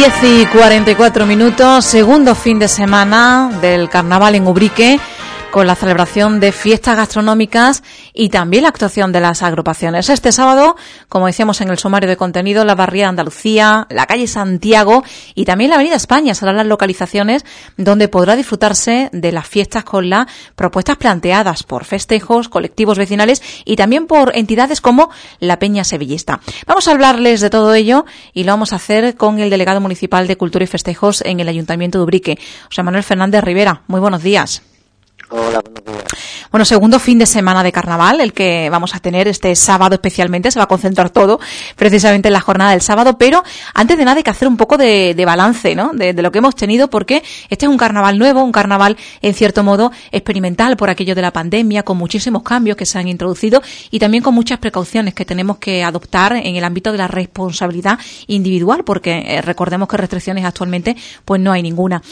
10:44, segundo fin de semana del carnaval en Ubrique, con la celebración de fiestas gastronómicas y también la actuación de las agrupaciones. Este sábado, como decíamos en el sumario de contenido, la barriada Andalucía, la calle Santiago y también la avenida España serán las localizaciones donde podrá disfrutarse de las fiestas con las propuestas planteadas por festejos, colectivos vecinales y también por entidades como la Peña Sevillista. Vamos a hablarles de todo ello y lo vamos a hacer con el delegado municipal de Cultura y Festejos en el Ayuntamiento de Ubrique, José Manuel Fernández Rivera. Muy buenos días. Hola, buenos días. Bueno, segundo fin de semana de carnaval, el que vamos a tener este sábado especialmente, se va a concentrar todo precisamente en la jornada del sábado, pero antes de nada hay que hacer un poco de balance, ¿no? De lo que hemos tenido, porque este es un carnaval nuevo, un carnaval en cierto modo experimental por aquello de la pandemia, con muchísimos cambios que se han introducido y también con muchas precauciones que tenemos que adoptar en el ámbito de la responsabilidad individual, porque recordemos que restricciones actualmente pues no hay ninguna.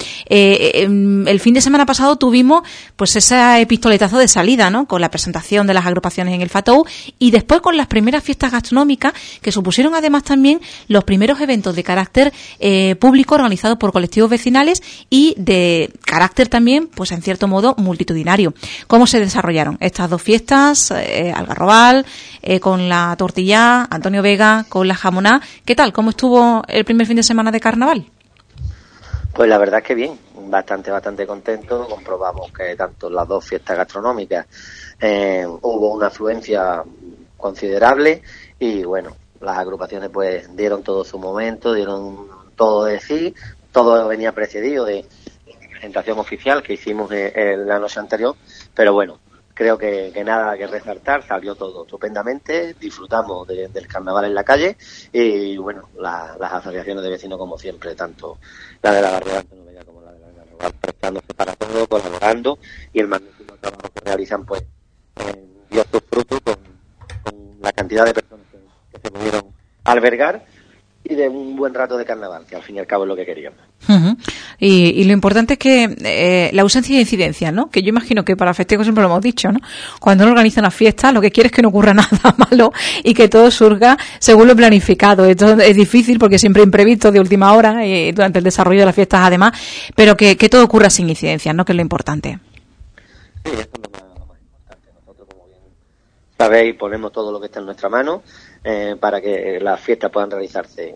El fin de semana pasado tuvimos pues ese pistoletazo de salida, ¿no? Con la presentación de las agrupaciones en el FATOU y después con las primeras fiestas gastronómicas que supusieron además también los primeros eventos de carácter público organizados por colectivos vecinales y de carácter también, pues en cierto modo, multitudinario. ¿Cómo se desarrollaron estas dos fiestas? Algarrobal, con la tortilla, Antonio Vega, con la jamoná. ¿Qué tal? ¿Cómo estuvo el primer fin de semana de carnaval? Pues la verdad es que bien, bastante contento. Comprobamos que tanto en las dos fiestas gastronómicas hubo una afluencia considerable y bueno, las agrupaciones pues dieron todo su momento, dieron todo de sí, todo venía precedido de la presentación oficial que hicimos en la noche anterior, pero bueno, creo que nada que resaltar, salió todo estupendamente, disfrutamos del carnaval en la calle y bueno, las asociaciones de vecinos como siempre, tanto la de la barriada Antonio Vega como la de la Algarrobal, prestándose para todo, colaborando y el magnífico trabajo que realizan pues dio sus frutos con la cantidad de personas que se pudieron albergar y de un buen rato de carnaval, que al fin y al cabo es lo que queríamos. Uh-huh. Y lo importante es que la ausencia de incidencias, ¿no? Que yo imagino que para festejos siempre lo hemos dicho, ¿no? Cuando uno organiza una fiesta, lo que quiere es que no ocurra nada malo y que todo surja según lo planificado. Esto es difícil porque siempre hay imprevistos de última hora durante el desarrollo de las fiestas además, pero que todo ocurra sin incidencias, ¿no? Que es lo importante. Sí, eso es lo más importante. Nosotros, como bien sabéis, ponemos todo lo que está en nuestra mano para que las fiestas puedan realizarse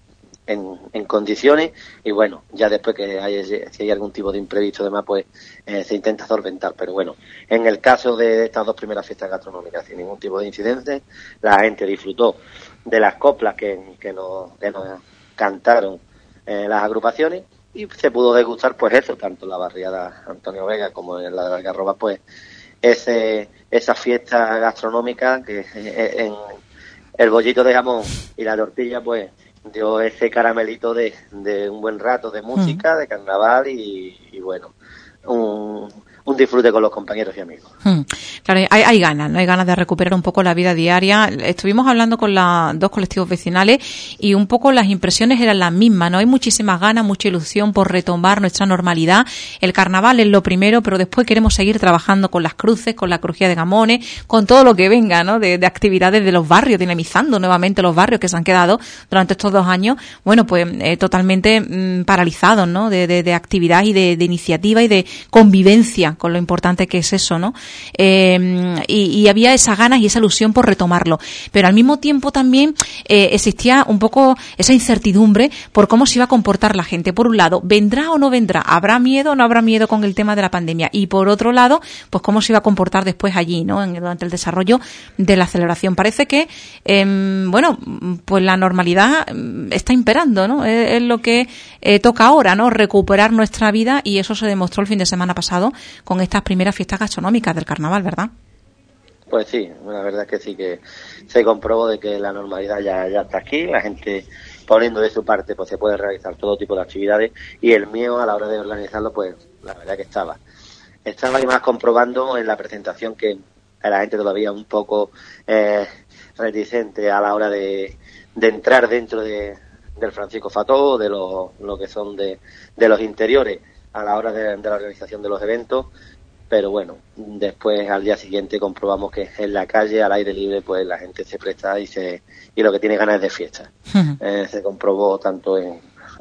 en condiciones y bueno, ya después que si hay algún tipo de imprevisto demás pues se intenta solventar, pero bueno, en el caso de estas dos primeras fiestas gastronómicas sin ningún tipo de incidentes, la gente disfrutó de las coplas que nos cantaron las agrupaciones y se pudo degustar pues eso, tanto en la barriada Antonio Vega como en la de Algarroba, pues esa fiesta gastronómica que en el bollito de jamón y la tortilla pues dio ese caramelito de un buen rato de música, de carnaval y bueno, un disfrute con los compañeros y amigos. Claro, hay ganas, ¿no? Hay ganas de recuperar un poco la vida diaria. Estuvimos hablando con los dos colectivos vecinales y un poco las impresiones eran las mismas, ¿no? Hay muchísimas ganas, mucha ilusión por retomar nuestra normalidad. El carnaval es lo primero, pero después queremos seguir trabajando con las cruces, con la crujía de gamones, con todo lo que venga, ¿no? De actividades de los barrios, dinamizando nuevamente los barrios que se han quedado durante estos 2 años, bueno, pues totalmente paralizados, ¿no? De actividad y de iniciativa y de convivencia con lo importante que es eso, ¿no? Y había esas ganas y esa ilusión por retomarlo. Pero al mismo tiempo también existía un poco esa incertidumbre por cómo se iba a comportar la gente. Por un lado, ¿vendrá o no vendrá? ¿Habrá miedo o no habrá miedo con el tema de la pandemia? Y por otro lado, pues cómo se iba a comportar después allí, ¿no? Durante el desarrollo de la celebración. Parece que, bueno, pues la normalidad está imperando, ¿no? Es lo que toca ahora, ¿no? Recuperar nuestra vida y eso se demostró el fin de semana pasado con estas primeras fiestas gastronómicas del carnaval, ¿verdad? Pues sí, la verdad es que sí, que se comprobó de que la normalidad ya está aquí, la gente poniendo de su parte pues se puede realizar todo tipo de actividades y el miedo a la hora de organizarlo pues la verdad que estaba y más comprobando en la presentación que la gente todavía un poco reticente a la hora de entrar dentro del Francisco Fató, de lo que son de los interiores a la hora de la organización de los eventos, pero bueno, después al día siguiente comprobamos que en la calle, al aire libre, pues la gente se presta y lo que tiene ganas es de fiesta. Se comprobó tanto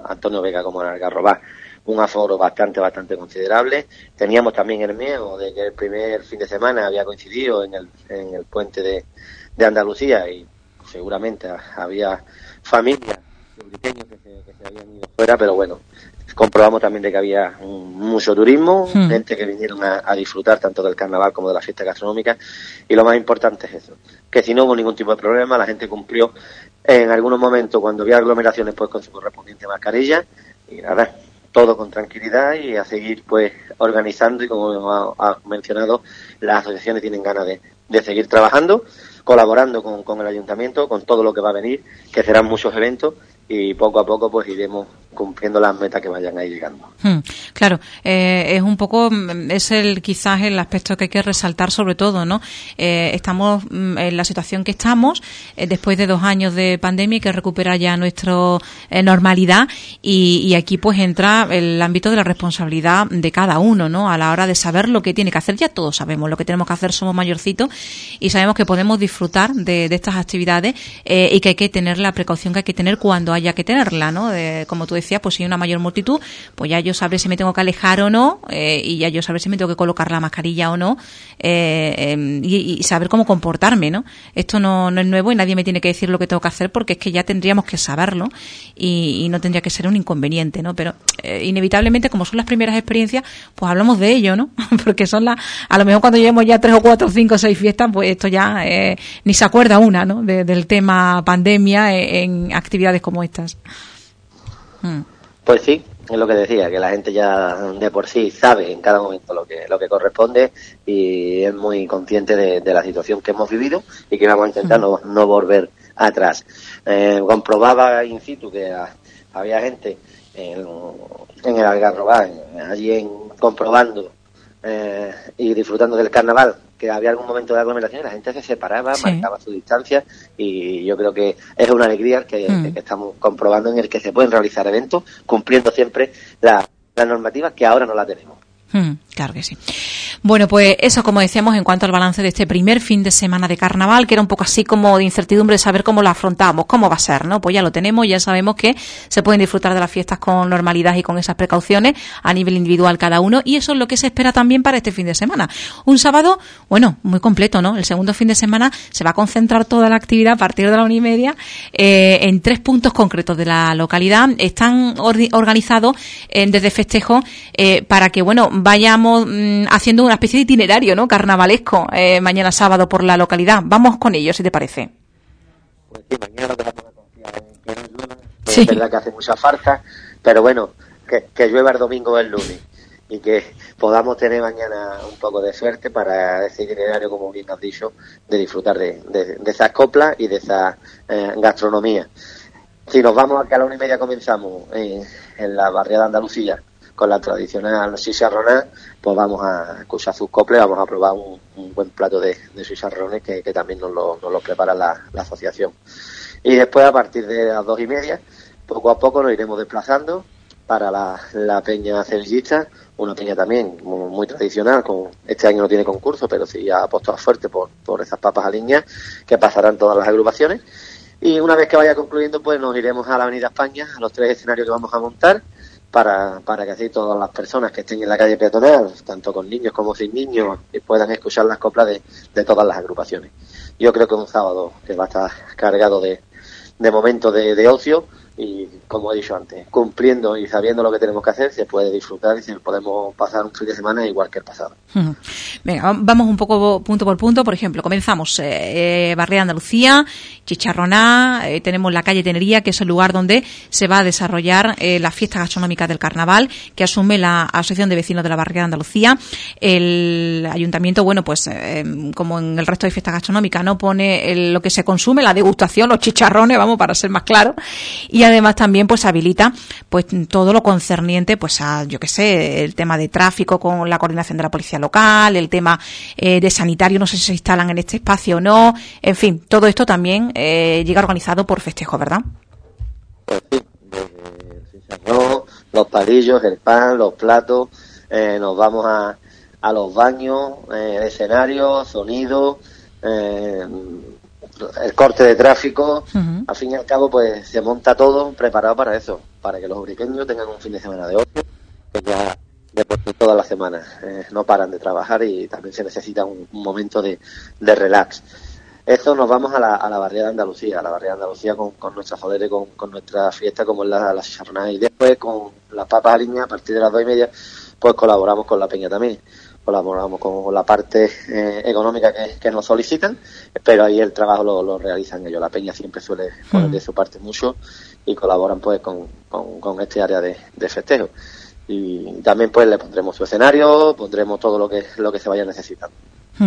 Antonio Vega como en Algarrobá, un aforo bastante considerable. Teníamos también el miedo de que el primer fin de semana había coincidido en el puente de Andalucía y seguramente había familias pequeños que se habían ido fuera, pero bueno, comprobamos también de que había mucho turismo, gente que vinieron a disfrutar tanto del carnaval como de la fiesta gastronómica, y lo más importante es eso, que si no hubo ningún tipo de problema, la gente cumplió en algunos momentos cuando había aglomeraciones pues con su correspondiente mascarilla, y nada, todo con tranquilidad y a seguir pues organizando, y como ha mencionado, las asociaciones tienen ganas de seguir trabajando, colaborando con el ayuntamiento, con todo lo que va a venir, que serán muchos eventos, y poco a poco pues iremos cumpliendo las metas que vayan ahí llegando. Claro, es un poco, quizás el aspecto que hay que resaltar sobre todo, ¿no? Estamos en la situación que estamos, después de 2 años de pandemia, hay que recuperar ya nuestra normalidad, y aquí pues entra el ámbito de la responsabilidad de cada uno, ¿no? A la hora de saber lo que tiene que hacer. Ya todos sabemos lo que tenemos que hacer, somos mayorcitos y sabemos que podemos disfrutar de estas actividades, y que hay que tener la precaución que hay que tener cuando haya que tenerla, ¿no? Como tú decías, pues si hay una mayor multitud, pues ya yo sabré si me tengo que alejar o no, y ya yo sabré si me tengo que colocar la mascarilla o no, y saber cómo comportarme, ¿no? Esto no es nuevo y nadie me tiene que decir lo que tengo que hacer, porque es que ya tendríamos que saberlo y no tendría que ser un inconveniente, ¿no? Pero inevitablemente, como son las primeras experiencias, pues hablamos de ello, ¿no? Porque a lo mejor cuando llevemos ya 3 o 4 o 5 o 6 fiestas, pues esto ya ni se acuerda una, ¿no? Del tema pandemia en actividades como estas. Pues sí, es lo que decía, que la gente ya de por sí sabe en cada momento lo que corresponde, y es muy consciente de la situación que hemos vivido y que vamos a intentar no volver atrás. Comprobaba in situ que había gente en el Algarrobá, allí comprobando y disfrutando del carnaval, que había algún momento de aglomeración y la gente se separaba, marcaba su distancia, y yo creo que es una alegría que estamos comprobando, en el que se pueden realizar eventos cumpliendo siempre las normativas que ahora no las tenemos. Claro que sí. Bueno, pues eso, como decíamos, en cuanto al balance de este primer fin de semana de carnaval, que era un poco así como de incertidumbre de saber cómo lo afrontamos, cómo va a ser, ¿no? Pues ya lo tenemos, ya sabemos que se pueden disfrutar de las fiestas con normalidad y con esas precauciones a nivel individual cada uno, y eso es lo que se espera también para este fin de semana. Un sábado, bueno, muy completo, ¿no? El segundo fin de semana se va a concentrar toda la actividad a partir de la 1:30 en 3 puntos concretos de la localidad. Están organizados desde festejos para que, bueno, vayamos haciendo una especie de itinerario, ¿no? Carnavalesco, mañana sábado por la localidad. Vamos con ello, si te parece. Pues sí, mañana nos vamos a confiar en que no llueva. Es verdad que hace mucha farsa, pero bueno, que llueva el domingo o el lunes, y que podamos tener mañana un poco de suerte para ese itinerario, como bien has dicho, de disfrutar de esas coplas y de esa gastronomía. Si nos vamos a que a la 1:30 comenzamos en la barriada de Andalucía con la tradicional chicharroná, pues vamos a escuchar sus coplas, vamos a probar un buen plato de chicharrones que también nos lo prepara la asociación. Y después, a partir de las 2:30, poco a poco nos iremos desplazando para la peña sevillista, una peña también muy tradicional, este año no tiene concurso, pero sí ha apostado fuerte por esas papas aliñas, que pasarán todas las agrupaciones. Y una vez que vaya concluyendo, pues nos iremos a la Avenida España, a los 3 escenarios que vamos a montar, para que así todas las personas que estén en la calle peatonal, tanto con niños como sin niños, puedan escuchar las coplas de todas las agrupaciones. Yo creo que es un sábado que va a estar cargado de momentos de ocio, y como he dicho antes, cumpliendo y sabiendo lo que tenemos que hacer, se puede disfrutar y se podemos pasar un fin de semana igual que el pasado. Venga, vamos un poco punto por punto. Por ejemplo, comenzamos Barriada Andalucía, Chicharroná, tenemos la calle Tenería, que es el lugar donde se va a desarrollar la fiesta gastronómica del carnaval, que asume la Asociación de Vecinos de la Barriada Andalucía. El ayuntamiento, bueno, pues como en el resto de fiestas gastronómicas, no pone lo que se consume, la degustación, los chicharrones, vamos, para ser más claros, y además también pues habilita pues todo lo concerniente pues a, yo qué sé, el tema de tráfico con la coordinación de la policía local, el tema de sanitario, no sé si se instalan en este espacio o no, en fin, todo esto también llega organizado por Festejo, ¿verdad? Pues sí, los palillos, el pan, los platos, nos vamos a los baños, escenarios, sonido, el corte de tráfico, Uh-huh. al fin y al cabo, pues se monta todo preparado para eso, para que los uriqueños tengan un fin de semana de ocio, que ya de por sí todas las semanas no paran de trabajar y también se necesita un momento de relax. Eso nos vamos a la barriada de Andalucía, con nuestra jodera y con nuestra fiesta como es la chicharronada. Y después con las papas aliñas, a partir de las 2:30, pues colaboramos con la peña también. Colaboramos con la parte económica que nos solicitan, pero ahí el trabajo lo realizan ellos. La peña siempre suele poner de su parte mucho y colaboran pues con este área de festejo. Y también pues le pondremos su escenario, pondremos todo lo que se vaya necesitando.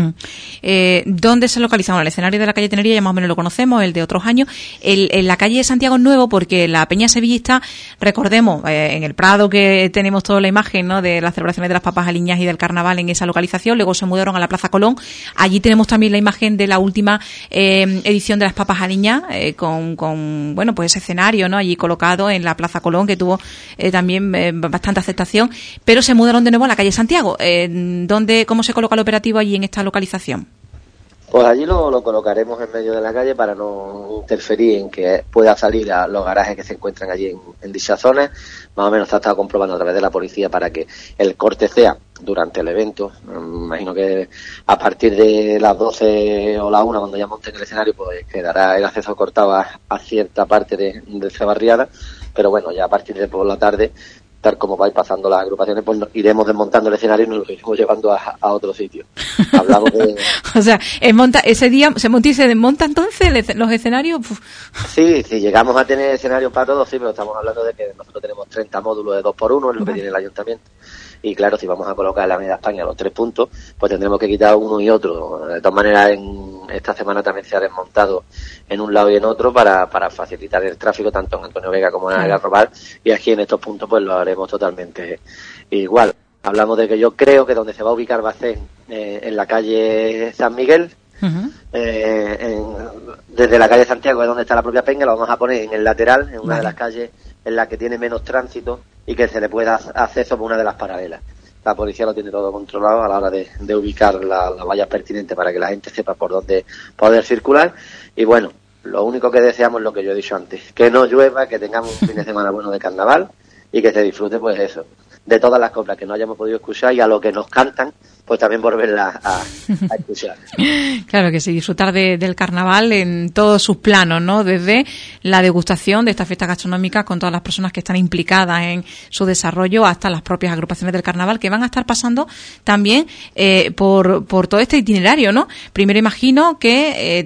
¿Dónde se localiza? Bueno, el escenario de la calle Tenería ya más o menos lo conocemos, el de otros años. En la calle Santiago es nuevo porque la Peña Sevillista, recordemos, en el Prado que tenemos toda la imagen, ¿no?, de las celebraciones de las papas aliñas y del carnaval en esa localización, luego se mudaron a la Plaza Colón. Allí tenemos también la imagen de la última edición de las papas aliñas con bueno, pues ese escenario, ¿no?, allí colocado en la Plaza Colón, que tuvo también bastante aceptación, pero se mudaron de nuevo a la calle Santiago. ¿Cómo se coloca el operativo allí en esta localización? Pues allí lo colocaremos en medio de la calle para no interferir en que pueda salir a los garajes que se encuentran allí en dicha zona. Más o menos se ha estado comprobando a través de la policía para que el corte sea durante el evento. Imagino que a partir de las 12 o la 1, cuando ya monten el escenario, pues quedará el acceso cortado a cierta parte de esa barriada. Pero bueno, ya a partir de por la tarde, tal como vais pasando las agrupaciones, pues iremos desmontando el escenario y nos lo iremos llevando a otro sitio. Hablamos de... O sea, ese día se monta y se desmonta entonces los escenarios. Sí, llegamos a tener escenarios para todos, sí, pero estamos hablando de que nosotros tenemos 30 módulos de 2x1, es lo que tiene el ayuntamiento. Y claro, si vamos a colocar en la Avenida España los 3 puntos, pues tendremos que quitar uno y otro. De todas maneras, esta semana también se ha desmontado en un lado y en otro para facilitar el tráfico tanto en Antonio Vega como en el Robal, y aquí en estos puntos pues lo haremos totalmente igual. Hablamos de que yo creo que donde se va a ubicar va a ser en la calle San Miguel. Uh-huh. Desde la calle Santiago, es donde está la propia peña, lo vamos a poner en el lateral, en una de las calles en la que tiene menos tránsito y que se le pueda acceso por una de las paralelas. La policía lo tiene todo controlado a la hora de ubicar las vallas pertinentes para que la gente sepa por dónde poder circular. Y bueno, lo único que deseamos es lo que yo he dicho antes, que no llueva, que tengamos un fin de semana bueno de carnaval y que se disfrute pues eso, de todas las coplas que no hayamos podido escuchar y a lo que nos cantan, pues también volverlas a escuchar. Claro que sí, disfrutar del carnaval en todos sus planos, ¿no? Desde la degustación de esta fiesta gastronómica con todas las personas que están implicadas en su desarrollo hasta las propias agrupaciones del carnaval que van a estar pasando también por todo este itinerario, ¿no? Primero imagino que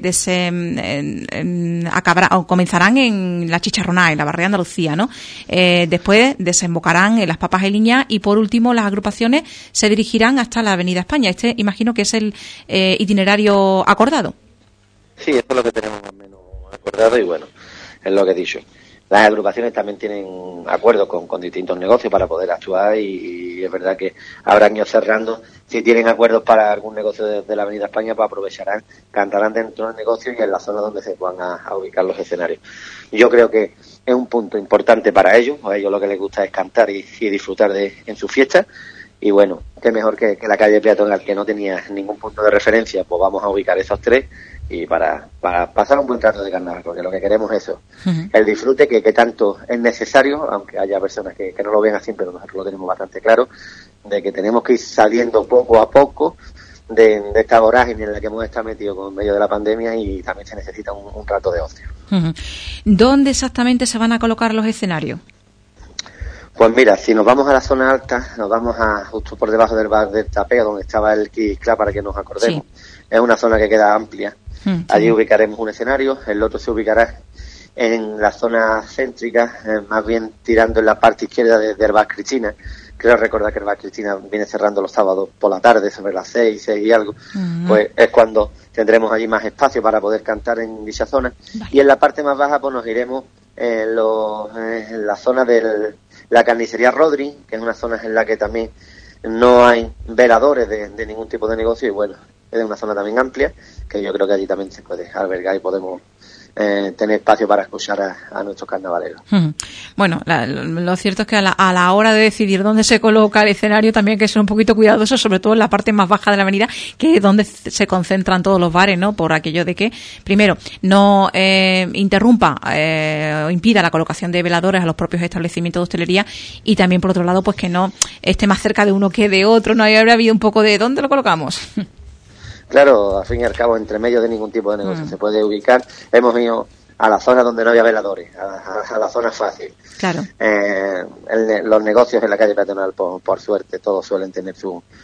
comenzarán en la Chicharronada, en la barriada de Andalucía, ¿no? Después desembocarán en las papas aliñas y por último las agrupaciones se dirigirán hasta la Avenida España. Imagino que es el itinerario acordado. Sí, eso es lo que tenemos más o menos acordado y bueno, es lo que he dicho. Las agrupaciones también tienen acuerdos con distintos negocios para poder actuar y es verdad que habrán ido cerrando. Si tienen acuerdos para algún negocio de la Avenida España, pues aprovecharán, cantarán dentro del negocio y en la zona donde se van a ubicar los escenarios. Yo creo que es un punto importante para ellos. A ellos lo que les gusta es cantar y disfrutar en su fiesta. Y bueno, qué mejor que la calle peatonal, que no tenía ningún punto de referencia, pues vamos a ubicar esos 3 y para pasar un buen rato de carnaval, porque lo que queremos es eso, el disfrute que tanto es necesario, aunque haya personas que no lo ven así, pero nosotros lo tenemos bastante claro, de que tenemos que ir saliendo poco a poco de esta vorágine en la que hemos estado metidos con medio de la pandemia y también se necesita un rato de ocio. ¿Dónde exactamente se van a colocar los escenarios? Pues mira, si nos vamos a la zona alta, nos vamos a justo por debajo del bar del Tapeo, donde estaba el Kids Club, para que nos acordemos. Sí. Es una zona que queda amplia. Allí ubicaremos un escenario, el otro se ubicará en la zona céntrica, más bien tirando en la parte izquierda del bar Cristina. Creo recordar que el bar Cristina viene cerrando los sábados por la tarde, sobre las 6 y algo. Pues es cuando tendremos allí más espacio para poder cantar en dicha zona. Y en la parte más baja pues nos iremos en la zona de la carnicería Rodri, que es una zona en la que también no hay veladores de ningún tipo de negocio y bueno, es una zona también amplia, que yo creo que allí también se puede albergar y podemos tener espacio para escuchar a nuestros carnavaleros. Bueno, lo cierto es que a la hora de decidir dónde se coloca el escenario también hay que ser un poquito cuidadoso, sobre todo en la parte más baja de la avenida, que es donde se concentran todos los bares, ¿no? Por aquello de que, primero, no interrumpa o impida la colocación de veladores a los propios establecimientos de hostelería, y también, por otro lado, pues que no esté más cerca de uno que de otro, no habrá habido un poco de ¿dónde lo colocamos? Claro, al fin y al cabo, entre medio de ningún tipo de negocio se puede ubicar. Hemos ido a la zona donde no había veladores, a la zona fácil. Claro. Los negocios en la calle peatonal, por suerte, todos suelen tener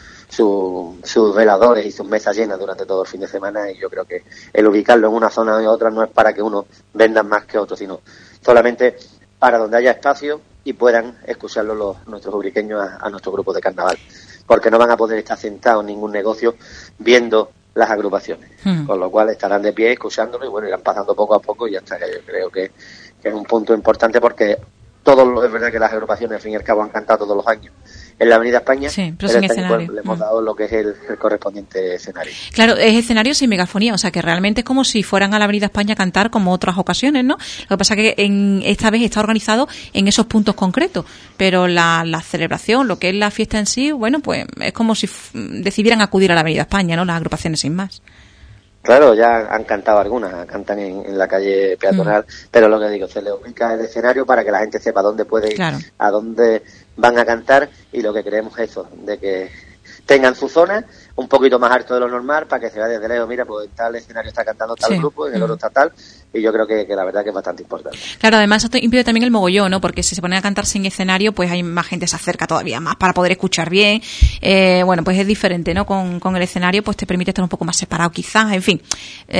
sus veladores y sus mesas llenas durante todo el fin de semana, y yo creo que el ubicarlo en una zona u otra no es para que uno venda más que otro, sino solamente para donde haya espacio y puedan escucharlo nuestros ubriqueños a nuestro grupo de carnaval, porque no van a poder estar sentados en ningún negocio viendo las agrupaciones, con lo cual estarán de pie escuchándolo y bueno, irán pasando poco a poco, y hasta que yo creo que es un punto importante, porque es verdad que las agrupaciones al fin y al cabo han cantado todos los años en la Avenida España, sí, pero sin escenario. Le hemos dado lo que es el correspondiente escenario. Claro, es escenario sin megafonía, o sea que realmente es como si fueran a la Avenida España a cantar como otras ocasiones, ¿no? Lo que pasa es que esta vez está organizado en esos puntos concretos, pero la celebración, lo que es la fiesta en sí, bueno, pues es como si decidieran acudir a la Avenida España, ¿no? Las agrupaciones sin más. Claro, ya han cantado algunas, cantan en la calle peatonal, pero lo que digo, se le ubica el escenario para que la gente sepa dónde puede ir, claro, a dónde van a cantar, y lo que queremos es eso, de que tengan su zona un poquito más alto de lo normal, para que se vea desde lejos, mira, pues en tal escenario está cantando tal grupo, en el otro está tal, y yo creo que la verdad que es bastante importante. Claro, además esto impide también el mogollón, ¿no? Porque si se ponen a cantar sin escenario, pues hay más gente, se acerca todavía más para poder escuchar bien. Bueno, pues es diferente, ¿no? Con el escenario, pues te permite estar un poco más separado quizás, en fin.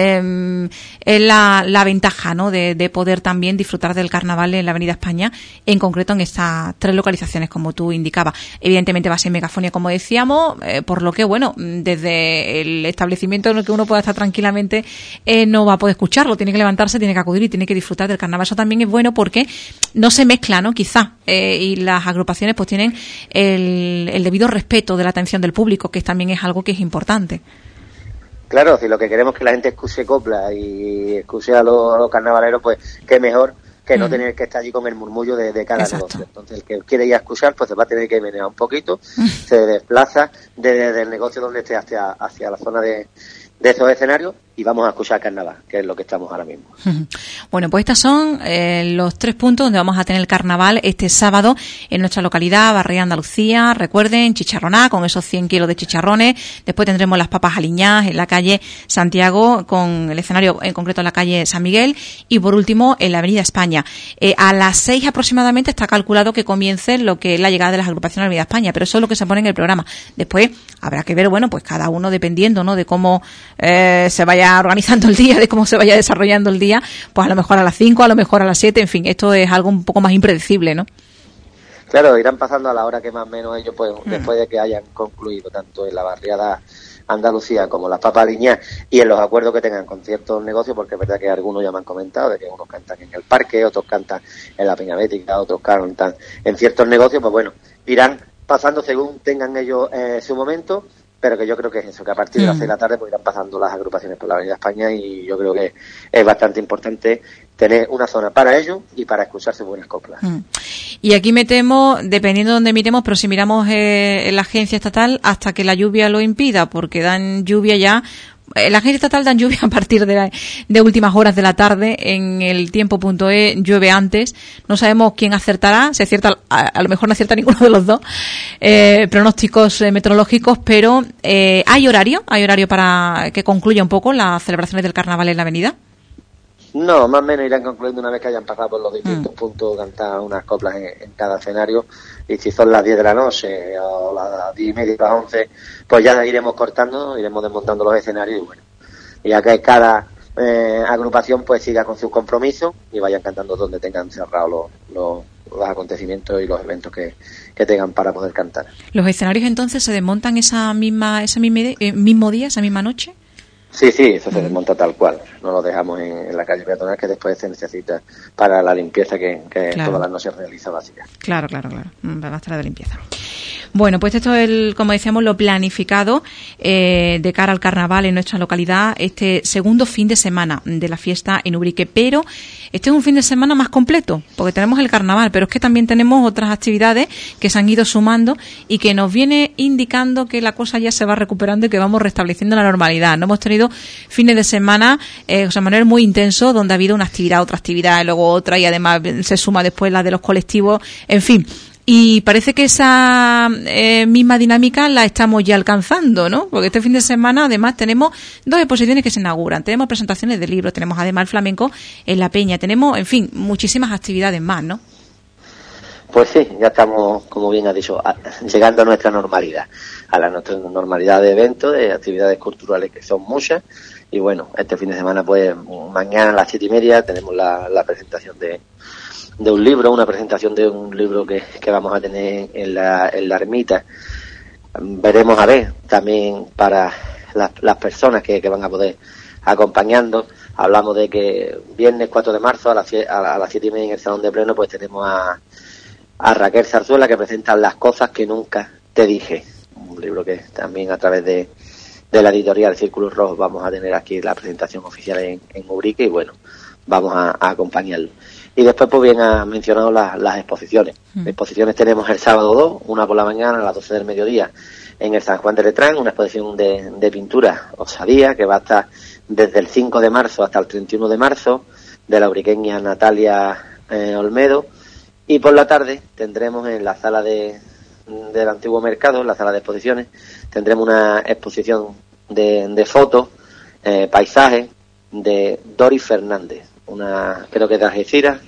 Es la ventaja, ¿no? De poder también disfrutar del carnaval en la Avenida España, en concreto en estas 3 localizaciones, como tú indicabas. Evidentemente va a ser megafonía, como decíamos, por lo que, bueno, desde el establecimiento en el que uno pueda estar tranquilamente, no va a poder escucharlo, tiene que levantarse, tiene que acudir y tiene que disfrutar del carnaval. Eso también es bueno porque no se mezcla, ¿no? Quizá, y las agrupaciones pues tienen el debido respeto de la atención del público, que también es algo que es importante. Claro, si lo que queremos es que la gente escuche copla y escuche a los carnavaleros, pues qué mejor que no tener que estar allí con el murmullo de cada negocio. Entonces el que quiere ir a escuchar, pues se va a tener que menear un poquito, se desplaza desde el negocio donde esté hacia la zona de esos escenarios, y vamos a escuchar carnaval, que es lo que estamos ahora mismo. Bueno, pues estos son los 3 puntos donde vamos a tener el carnaval este sábado en nuestra localidad, Barrio Andalucía. Recuerden, chicharroná, con esos 100 kilos de chicharrones. Después tendremos las papas aliñadas en la calle Santiago, con el escenario en concreto en la calle San Miguel. Y por último, en la Avenida España. A las 6 aproximadamente está calculado que comience lo que es la llegada de las agrupaciones a la Avenida España, pero eso es lo que se pone en el programa. Después habrá que ver, bueno, pues cada uno dependiendo, ¿no?, de cómo se vaya organizando el día, de cómo se vaya desarrollando el día, pues a lo mejor a las 5, a lo mejor a las 7, en fin, esto es algo un poco más impredecible, ¿no? Claro, irán pasando a la hora que más o menos ellos, pues, después de que hayan concluido tanto en la barriada Andalucía como las papas aliñadas, y en los acuerdos que tengan con ciertos negocios, porque es verdad que algunos ya me han comentado de que unos cantan en el parque, otros cantan en la Peña Bética, otros cantan en ciertos negocios, pues bueno, irán pasando según tengan ellos su momento, pero que yo creo que es eso, que a partir de las 6 de la tarde pues irán pasando las agrupaciones por la Avenida España, y yo creo que es bastante importante tener una zona para ellos y para escucharse buenas coplas. Y aquí metemos, dependiendo de dónde miremos, pero si miramos en la agencia estatal, hasta que la lluvia lo impida, porque dan lluvia ya. La agencia estatal dan lluvia a partir de últimas horas de la tarde. En el tiempo.es llueve antes. No sabemos quién acertará. Si acierta, a lo mejor no acierta ninguno de los dos pronósticos meteorológicos, pero ¿hay horario para que concluya un poco las celebraciones del carnaval en la avenida? No, más o menos irán concluyendo una vez que hayan pasado por los distintos puntos, cantar unas coplas en cada escenario, y si son las 10 de la noche o las 10 y media, las 11, pues ya iremos cortando, iremos desmontando los escenarios, y bueno, ya que cada agrupación pues siga con sus compromisos y vayan cantando donde tengan cerrados los acontecimientos y los eventos que tengan para poder cantar. ¿Los escenarios entonces se desmontan ese mismo día, esa misma noche? Sí, eso se desmonta tal cual. No lo dejamos en la calle peatonal, que después se necesita para la limpieza que claro, todas las noches realiza básica. Claro. La bastante de limpieza. Bueno, pues esto es, como decíamos, lo planificado de cara al carnaval en nuestra localidad, este segundo fin de semana de la fiesta en Ubrique. Pero este es un fin de semana más completo, porque tenemos el carnaval, pero es que también tenemos otras actividades que se han ido sumando y que nos viene indicando que la cosa ya se va recuperando y que vamos restableciendo la normalidad. No hemos tenido fines de semana, José Manuel, muy intenso, donde ha habido una actividad, otra actividad, y luego otra, y además se suma después la de los colectivos, en fin. Y parece que esa misma dinámica la estamos ya alcanzando, ¿no? Porque este fin de semana, además, tenemos 2 exposiciones que se inauguran. Tenemos presentaciones de libros, tenemos además el flamenco en La Peña, tenemos, en fin, muchísimas actividades más, ¿no? Pues sí, ya estamos, como bien ha dicho, llegando a nuestra normalidad, nuestra normalidad de eventos, de actividades culturales, que son muchas. Y bueno, este fin de semana, pues mañana a las 7:30 tenemos la presentación de un libro, una presentación de un libro que vamos a tener en la ermita. Veremos a ver también para las personas que van a poder acompañando. Hablamos de que viernes 4 de marzo a las 7:30 en el Salón de Pleno, pues tenemos a Raquel Zarzuela, que presenta Las cosas que nunca te dije, un libro que también a través de la editorial Círculo Rojo vamos a tener aquí la presentación oficial en Ubrique, y bueno, vamos a acompañarlo. Y después, pues bien ha mencionado las exposiciones. Exposiciones tenemos el sábado 2, una por la mañana a las 12 del mediodía en el San Juan de Letrán, una exposición de pintura Osadía, que va a estar desde el 5 de marzo hasta el 31 de marzo, de la ubriqueña Natalia Olmedo. Y por la tarde tendremos en la sala del antiguo mercado, en la sala de exposiciones, tendremos una exposición de fotos, paisajes, de Doris Fernández, creo que es de Algeciras,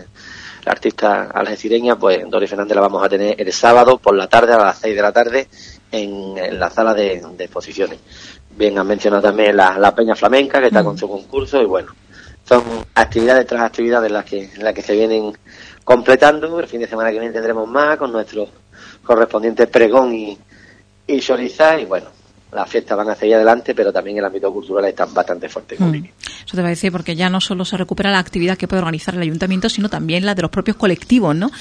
la artista algecireña. Pues Doris Fernández la vamos a tener el sábado por la tarde a las 6 de la tarde en la sala de exposiciones. Bien, han mencionado también la Peña Flamenca, que está con su concurso, y bueno, son actividades tras actividades las que se vienen completando. El fin de semana que viene tendremos más con nuestros correspondientes pregón y chorizá, y bueno, las fiestas van a seguir adelante, pero también el ámbito cultural está bastante fuerte. Eso te va a decir, porque ya no solo se recupera la actividad que puede organizar el ayuntamiento, sino también la de los propios colectivos, ¿no?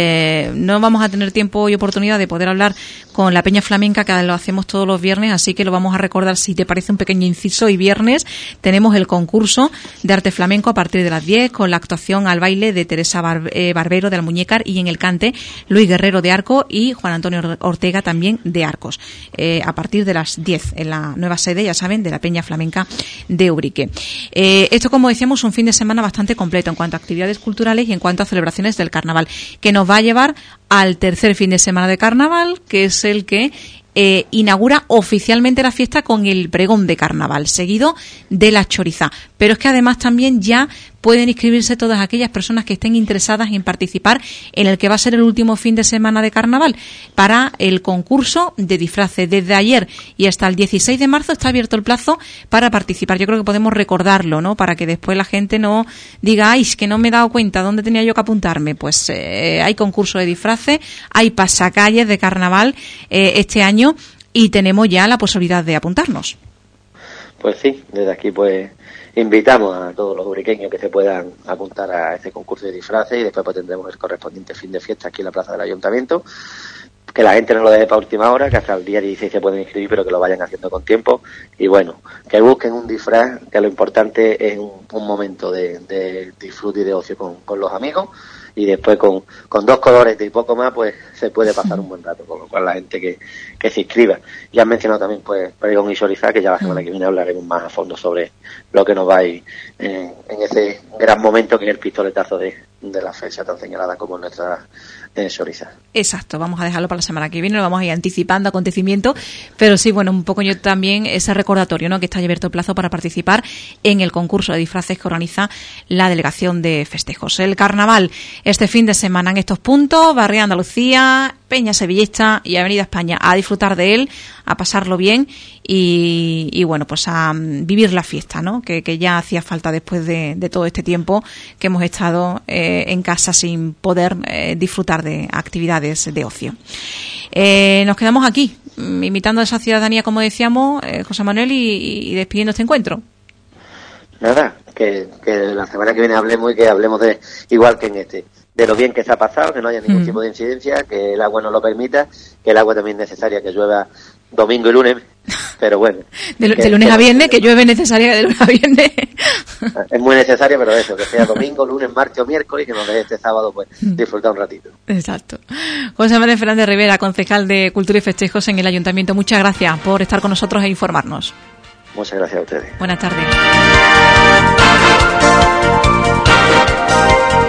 No vamos a tener tiempo y oportunidad de poder hablar con la Peña Flamenca, que lo hacemos todos los viernes, así que lo vamos a recordar, si te parece, un pequeño inciso. Y viernes tenemos el concurso de arte flamenco a partir de las 10, con la actuación al baile de Teresa Barbero de Almuñécar, y en el cante Luis Guerrero de Arco y Juan Antonio Ortega también de Arcos, a partir de las 10 en la nueva sede, ya saben, de la Peña Flamenca de Ubrique. Esto, como decíamos, un fin de semana bastante completo en cuanto a actividades culturales y en cuanto a celebraciones del carnaval, que nos va a llevar al tercer fin de semana de carnaval, que es el que inaugura oficialmente la fiesta con el pregón de carnaval, seguido de la chorizá. Pero es que además también ya pueden inscribirse todas aquellas personas que estén interesadas en participar en el que va a ser el último fin de semana de carnaval para el concurso de disfraces. Desde ayer y hasta el 16 de marzo está abierto el plazo para participar. Yo creo que podemos recordarlo, ¿no? Para que después la gente no diga, ay, es que no me he dado cuenta, ¿dónde tenía yo que apuntarme? Pues hay concurso de disfraces, hay pasacalles de carnaval este año, y tenemos ya la posibilidad de apuntarnos. Pues sí, desde aquí pues invitamos a todos los ubriqueños que se puedan apuntar a este concurso de disfraces, y después pues tendremos el correspondiente fin de fiesta aquí en la plaza del ayuntamiento. Que la gente no lo deje para última hora, que hasta el día 16 se pueden inscribir, pero que lo vayan haciendo con tiempo. Y bueno, que busquen un disfraz, que lo importante es un momento de disfrute y de ocio con los amigos. Y después con 2 colores y poco más, pues se puede pasar un buen rato, con lo cual la gente que se inscriba. Ya han mencionado también pues pregón y chorizá, que ya la semana que viene hablaremos más a fondo sobre lo que nos va a ir en ese gran momento que es el pistoletazo de la fecha tan señalada como nuestra chorizá. Exacto, vamos a dejarlo para la semana que viene, lo vamos a ir anticipando acontecimientos, pero sí, bueno, un poco yo también ese recordatorio, ¿no? Que está abierto el plazo para participar en el concurso de disfraces que organiza la Delegación de Festejos. El carnaval este fin de semana en estos puntos: Barrio Andalucía, Peña Sevillista y Avenida España. A disfrutar de él, a pasarlo bien y bueno, pues a vivir la fiesta, ¿no? Que ya hacía falta después de todo este tiempo que hemos estado en casa sin poder disfrutar de actividades de ocio. Nos quedamos aquí, imitando a esa ciudadanía, como decíamos, José Manuel, y despidiendo este encuentro. Nada, que la semana que viene hablemos, y que hablemos de igual que en este, lo bien que se ha pasado, que no haya ningún tipo de incidencia, que el agua nos lo permita, que el agua también es necesaria, que llueva domingo y lunes, pero bueno. De lunes a viernes, que llueve necesaria de lunes a viernes. Es muy necesario, pero eso, que sea domingo, lunes, martes o miércoles, y que nos deje este sábado pues disfrutar un ratito. Exacto. José Manuel Fernández Rivera, concejal de Cultura y Festejos en el Ayuntamiento, muchas gracias por estar con nosotros e informarnos. Muchas gracias a ustedes. Buenas tardes.